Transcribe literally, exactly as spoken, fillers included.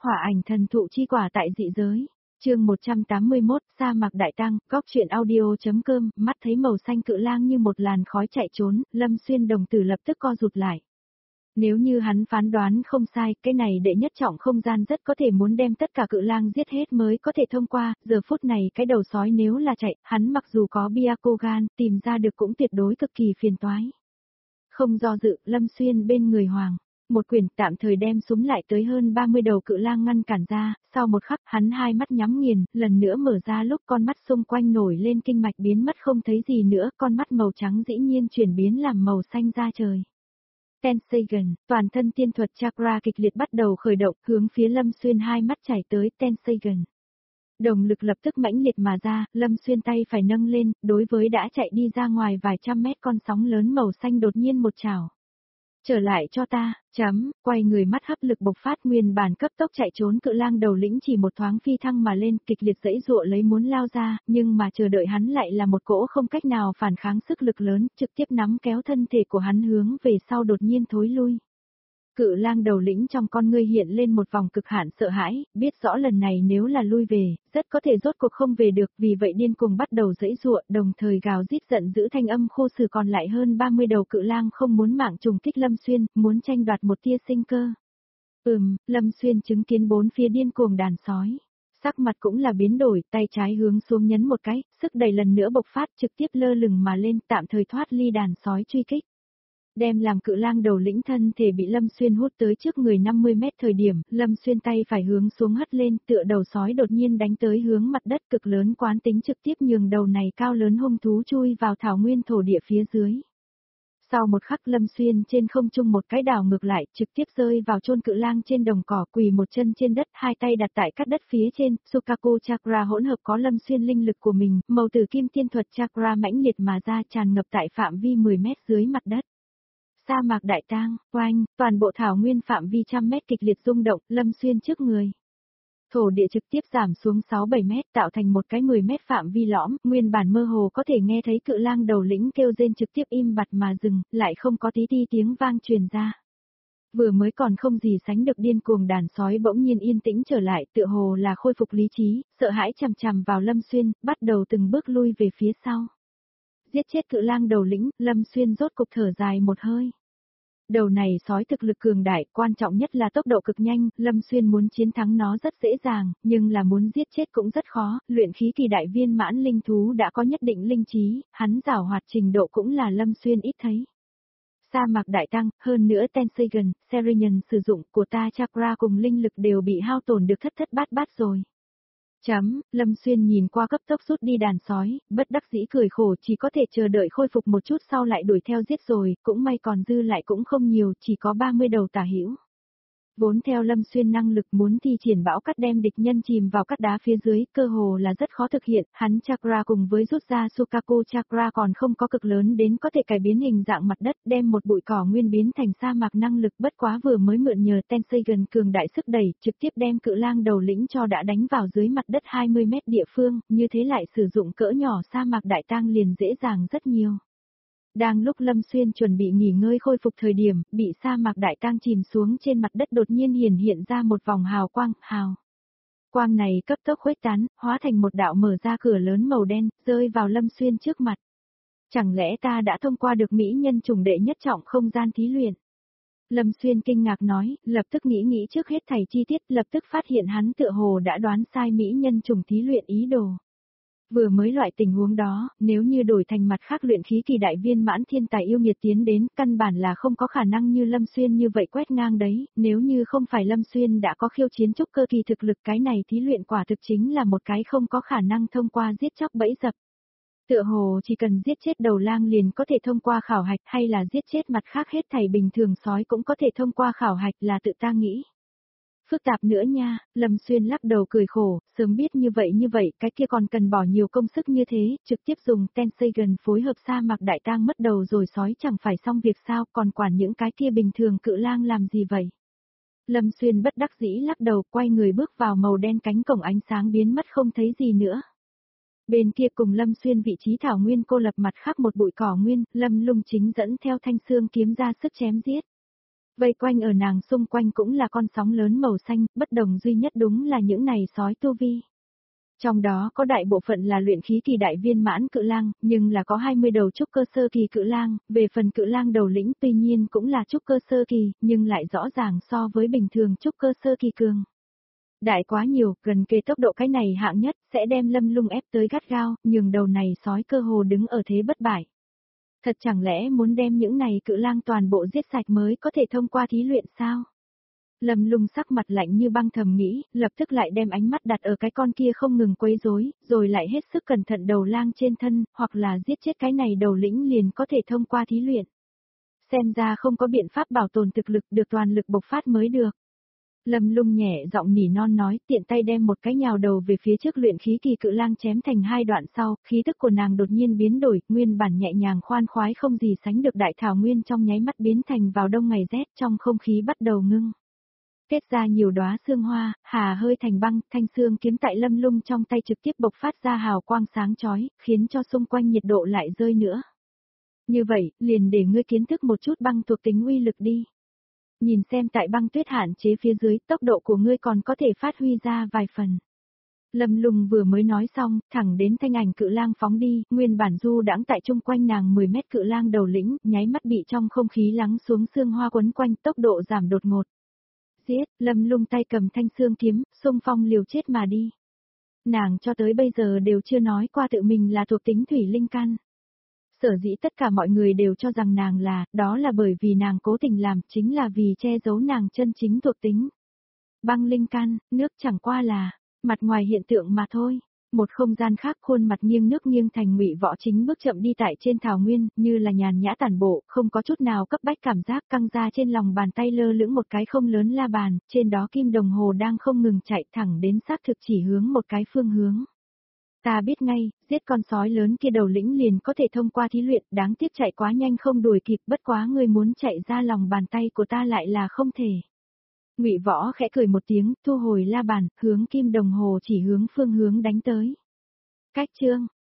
Hỏa ảnh thần thụ chi quả tại dị giới. Chương một trăm tám mươi mốt, sa mạc đại tăng, góc truyện audio.com, mắt thấy màu xanh cự lang như một làn khói chạy trốn, Lâm Xuyên đồng tử lập tức co rụt lại. Nếu như hắn phán đoán không sai, cái này đệ nhất trọng không gian rất có thể muốn đem tất cả cự lang giết hết mới có thể thông qua, giờ phút này cái đầu sói nếu là chạy, hắn mặc dù có Byakugan, tìm ra được cũng tuyệt đối cực kỳ phiền toái. Không do dự, Lâm Xuyên bên người Hoàng. Một quyền tạm thời đem súng lại tới hơn ba mươi đầu cự lang ngăn cản ra, sau một khắc hắn hai mắt nhắm nghiền, lần nữa mở ra lúc con mắt xung quanh nổi lên kinh mạch biến mất không thấy gì nữa, con mắt màu trắng dĩ nhiên chuyển biến làm màu xanh da trời. Tenseigan, toàn thân tiên thuật chakra kịch liệt bắt đầu khởi động, hướng phía Lâm Xuyên hai mắt chảy tới Tenseigan. Đồng lực lập tức mãnh liệt mà ra, Lâm Xuyên tay phải nâng lên, đối với đã chạy đi ra ngoài vài trăm mét con sóng lớn màu xanh đột nhiên một chảo. Trở lại cho ta, chấm, quay người mắt hấp lực bộc phát nguyên bản cấp tốc chạy trốn cự lang đầu lĩnh chỉ một thoáng phi thăng mà lên kịch liệt dãy dụa lấy muốn lao ra, nhưng mà chờ đợi hắn lại là một cỗ không cách nào phản kháng sức lực lớn, trực tiếp nắm kéo thân thể của hắn hướng về sau đột nhiên thối lui. Cự lang đầu lĩnh trong con ngươi hiện lên một vòng cực hạn sợ hãi, biết rõ lần này nếu là lui về, rất có thể rốt cuộc không về được, vì vậy điên cuồng bắt đầu giãy giụa, đồng thời gào rít giận dữ thanh âm khô sử còn lại hơn ba mươi đầu cự lang không muốn mạng trùng kích Lâm Xuyên, muốn tranh đoạt một tia sinh cơ. Ừm, Lâm Xuyên chứng kiến bốn phía điên cuồng đàn sói. Sắc mặt cũng là biến đổi, tay trái hướng xuống nhấn một cái, sức đẩy lần nữa bộc phát trực tiếp lơ lửng mà lên, tạm thời thoát ly đàn sói truy kích. Đem làm cự lang đầu lĩnh thân thể bị Lâm Xuyên hút tới trước người năm mươi mét thời điểm, Lâm Xuyên tay phải hướng xuống hất lên, tựa đầu sói đột nhiên đánh tới hướng mặt đất cực lớn quán tính trực tiếp nhường đầu này cao lớn hung thú chui vào thảo nguyên thổ địa phía dưới. Sau một khắc Lâm Xuyên trên không trung một cái đảo ngược lại, trực tiếp rơi vào chôn cự lang trên đồng cỏ, quỳ một chân trên đất, hai tay đặt tại cắt đất phía trên, Sukaku Chakra hỗn hợp có Lâm Xuyên linh lực của mình, màu tử kim tiên thuật Chakra mãnh liệt mà ra tràn ngập tại phạm vi mười mét dưới mặt đất. Sa mạc đại tang, oanh, toàn bộ thảo nguyên phạm vi trăm mét kịch liệt rung động, Lâm Xuyên trước người. Thổ địa trực tiếp giảm xuống sáu bảy mét tạo thành một cái mười mét phạm vi lõm, nguyên bản mơ hồ có thể nghe thấy cự lang đầu lĩnh kêu rên trực tiếp im bặt mà dừng, lại không có tí ti tiếng vang truyền ra. Vừa mới còn không gì sánh được điên cuồng đàn sói bỗng nhiên yên tĩnh trở lại, tựa hồ là khôi phục lý trí, sợ hãi chằm chằm vào Lâm Xuyên, bắt đầu từng bước lui về phía sau. Giết chết cự lang đầu lĩnh, Lâm Xuyên rốt cục thở dài một hơi. Đầu này sói thực lực cường đại, quan trọng nhất là tốc độ cực nhanh, Lâm Xuyên muốn chiến thắng nó rất dễ dàng, nhưng là muốn giết chết cũng rất khó, luyện khí kỳ đại viên mãn linh thú đã có nhất định linh trí, hắn giảo hoạt trình độ cũng là Lâm Xuyên ít thấy. Sa mạc đại tăng, hơn nữa Tenseigan, Serian sử dụng của ta chakra cùng linh lực đều bị hao tổn được thất thất bát bát rồi. Chấm, Lâm Xuyên nhìn qua cấp tốc rút đi đàn sói, bất đắc dĩ cười khổ chỉ có thể chờ đợi khôi phục một chút sau lại đuổi theo giết rồi, cũng may còn dư lại cũng không nhiều, chỉ có ba mươi đầu tả hữu. Vốn theo Lâm Xuyên năng lực muốn thi triển bão cắt đem địch nhân chìm vào cắt đá phía dưới, cơ hồ là rất khó thực hiện, hắn chakra cùng với rút ra Sukaku chakra còn không có cực lớn đến có thể cải biến hình dạng mặt đất, đem một bụi cỏ nguyên biến thành sa mạc năng lực bất quá vừa mới mượn nhờ Tenseigan cường đại sức đẩy, trực tiếp đem cự lang đầu lĩnh cho đã đánh vào dưới mặt đất hai mươi mét địa phương, như thế lại sử dụng cỡ nhỏ sa mạc đại tang liền dễ dàng rất nhiều. Đang lúc Lâm Xuyên chuẩn bị nghỉ ngơi khôi phục thời điểm, bị sa mạc đại tang chìm xuống trên mặt đất đột nhiên hiển hiện ra một vòng hào quang, hào. Quang này cấp tốc khuếch tán, hóa thành một đạo mở ra cửa lớn màu đen, rơi vào Lâm Xuyên trước mặt. Chẳng lẽ ta đã thông qua được mỹ nhân trùng đệ nhất trọng không gian thí luyện? Lâm Xuyên kinh ngạc nói, lập tức nghĩ nghĩ trước hết thầy chi tiết, lập tức phát hiện hắn tựa hồ đã đoán sai mỹ nhân trùng thí luyện ý đồ. Vừa mới loại tình huống đó, nếu như đổi thành mặt khác luyện khí kỳ đại viên mãn thiên tài yêu nghiệt tiến đến, căn bản là không có khả năng như Lâm Xuyên như vậy quét ngang đấy, nếu như không phải Lâm Xuyên đã có khiêu chiến trúc cơ kỳ thực lực cái này thí luyện quả thực chính là một cái không có khả năng thông qua giết chóc bẫy dập. Tựa hồ chỉ cần giết chết đầu lang liền có thể thông qua khảo hạch hay là giết chết mặt khác hết thảy bình thường sói cũng có thể thông qua khảo hạch là tự ta nghĩ. Phức tạp nữa nha, Lâm Xuyên lắc đầu cười khổ, sớm biết như vậy như vậy, cái kia còn cần bỏ nhiều công sức như thế, trực tiếp dùng Tenseigan phối hợp sa mạc đại tang mất đầu rồi sói chẳng phải xong việc sao, còn quản những cái kia bình thường cự lang làm gì vậy. Lâm Xuyên bất đắc dĩ lắc đầu, quay người bước vào màu đen cánh cổng ánh sáng biến mất không thấy gì nữa. Bên kia cùng Lâm Xuyên vị trí thảo nguyên cô lập mặt khác một bụi cỏ nguyên, Lâm Lung chính dẫn theo thanh xương kiếm ra sức chém giết. Vây quanh ở nàng xung quanh cũng là con sóng lớn màu xanh, bất đồng duy nhất đúng là những này sói tu vi. Trong đó có đại bộ phận là luyện khí kỳ đại viên mãn cự lang, nhưng là có hai mươi đầu trúc cơ sơ kỳ cự lang, về phần cự lang đầu lĩnh tuy nhiên cũng là trúc cơ sơ kỳ, nhưng lại rõ ràng so với bình thường trúc cơ sơ kỳ cường. Đại quá nhiều, gần kề tốc độ cái này hạng nhất, sẽ đem Lâm Lung ép tới gắt gao, nhường đầu này sói cơ hồ đứng ở thế bất bại. Thật chẳng lẽ muốn đem những này cự lang toàn bộ giết sạch mới có thể thông qua thí luyện sao? Lâm Lung sắc mặt lạnh như băng thầm nghĩ, lập tức lại đem ánh mắt đặt ở cái con kia không ngừng quấy rối, rồi lại hết sức cẩn thận đầu lang trên thân, hoặc là giết chết cái này đầu lĩnh liền có thể thông qua thí luyện. Xem ra không có biện pháp bảo tồn thực lực được toàn lực bộc phát mới được. Lâm Lung nhẹ giọng nỉ non nói, tiện tay đem một cái nhào đầu về phía trước luyện khí kỳ cự lang chém thành hai đoạn sau, khí tức của nàng đột nhiên biến đổi, nguyên bản nhẹ nhàng khoan khoái không gì sánh được đại thảo nguyên trong nháy mắt biến thành vào đông ngày rét, trong không khí bắt đầu ngưng. Kết ra nhiều đóa sương hoa, hà hơi thành băng, thanh xương kiếm tại Lâm Lung trong tay trực tiếp bộc phát ra hào quang sáng chói, khiến cho xung quanh nhiệt độ lại rơi nữa. Như vậy, liền để ngươi kiến thức một chút băng thuộc tính uy lực đi. Nhìn xem tại băng tuyết hạn chế phía dưới, tốc độ của ngươi còn có thể phát huy ra vài phần. Lâm Lung vừa mới nói xong, thẳng đến thanh ảnh cự lang phóng đi, nguyên bản du đãng tại chung quanh nàng mười mét cự lang đầu lĩnh, nháy mắt bị trong không khí lắng xuống sương hoa quấn quanh, tốc độ giảm đột ngột. Giết, Lâm Lung tay cầm thanh xương kiếm, xung phong liều chết mà đi. Nàng cho tới bây giờ đều chưa nói qua tự mình là thuộc tính thủy linh căn. Sở dĩ tất cả mọi người đều cho rằng nàng là, đó là bởi vì nàng cố tình làm, chính là vì che giấu nàng chân chính thuộc tính. Băng linh căn, nước chẳng qua là, mặt ngoài hiện tượng mà thôi. Một không gian khác, khuôn mặt nghiêng nước nghiêng thành Ngụy Võ chính bước chậm đi tại trên thảo nguyên, như là nhàn nhã tản bộ, không có chút nào cấp bách cảm giác, căng ra trên lòng bàn tay lơ lửng một cái không lớn la bàn, trên đó kim đồng hồ đang không ngừng chạy thẳng đến xác thực chỉ hướng một cái phương hướng. Ta biết ngay, giết con sói lớn kia đầu lĩnh liền có thể thông qua thí luyện, đáng tiếc chạy quá nhanh không đuổi kịp, bất quá người muốn chạy ra lòng bàn tay của ta lại là không thể. Ngụy Võ khẽ cười một tiếng, thu hồi la bàn, hướng kim đồng hồ chỉ hướng phương hướng đánh tới. Cách chương